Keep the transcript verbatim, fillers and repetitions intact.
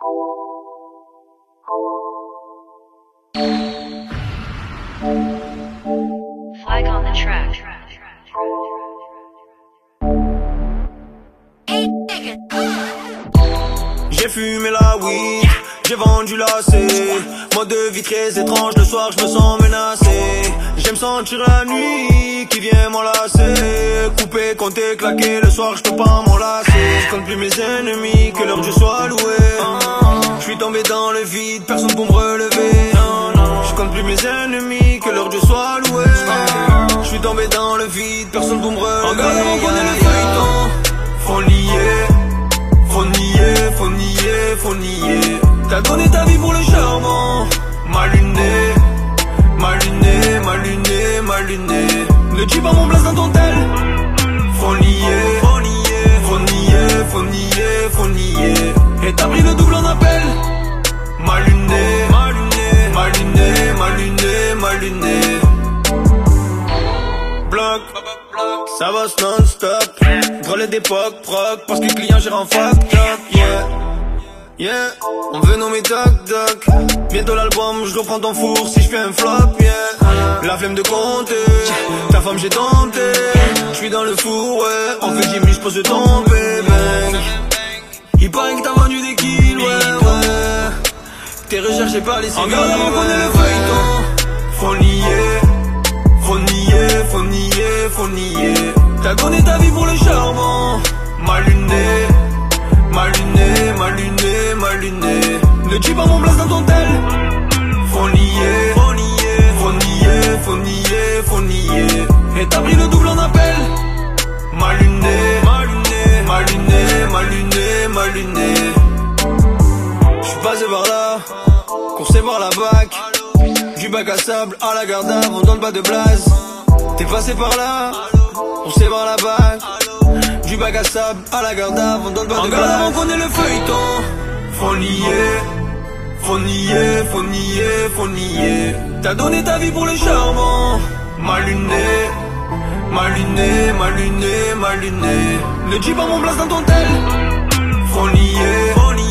Flag on the track. J'ai fumé la weed, j'ai vendu la C. Mode de vie très étrange, le soir je me sens menacé. J'aime sentir la nuit qui vient m'enlacer. Couper, compter, claquer, le soir je peux pas m'enlacer. Je compte plus mes ennemis, que l'heure du soit loué. Je suis tombé dans le vide, personne pour me relever. Je compte plus mes ennemis, que l'heure du soit loué. Je suis tombé dans le vide, personne pour me relever. Regarde mon coin le feuilleton, faut nier. Faut nier, faut nier, faut nier. T'as donné ta vie pour le charbon. Mal luné, mal luné, mal luné, mal luné. Ne tue pas mon place dans ton tel. Faut nier, faut nier, faut nier, faut nier, faut nier. Et t'as pris le double en appel. Mal luné, mal luné, mal luné, mal luné, mal luné. Bloc, ça va non-stop. Relais d'époque, proc, parce que le client gère en fucked up, yeah. Yeah, on veut nommer Doc Doc. Bientôt l'album, je reprends ton four si je fais un flop, yeah. La flemme de compter, ta femme j'ai tenté. Je suis dans le four, ouais. En fait j'ai mis, j'pose de tomber, bang. Il paraît que t'as vendu des kills, ouais, ouais. T'es recherché par les civils, regarde avant qu'on ait le feuilleton. Faut nier, faut nier, faut nier, faut nier. T'as donné ta vie pour le charbon. Mal luné, mal luné, mal luné, mal luné. Ne tue pas mon place dans ton tel. Faut nier, faut nier, faut nier, faut nier, faut nier. Et t'as pris le double en appel. Mal luné, mal luné, mal luné, mal luné, mal luné. J'suis passé par là, coursé voir la bac. Du bac à sable à la garde on donne pas de blase. T'es passé par là, on sait voir la bague. Du bac à sable à la garde on donne pas de blase. Avant qu'on ait le feuilleton. Faut nier, faut nier, faut nier, faut nier. T'as donné ta vie pour le charbon. Mal luné, mal luné, mal luné, mal luné. Ne tue pas mon place dans ton tel. Faut nier, faut nier.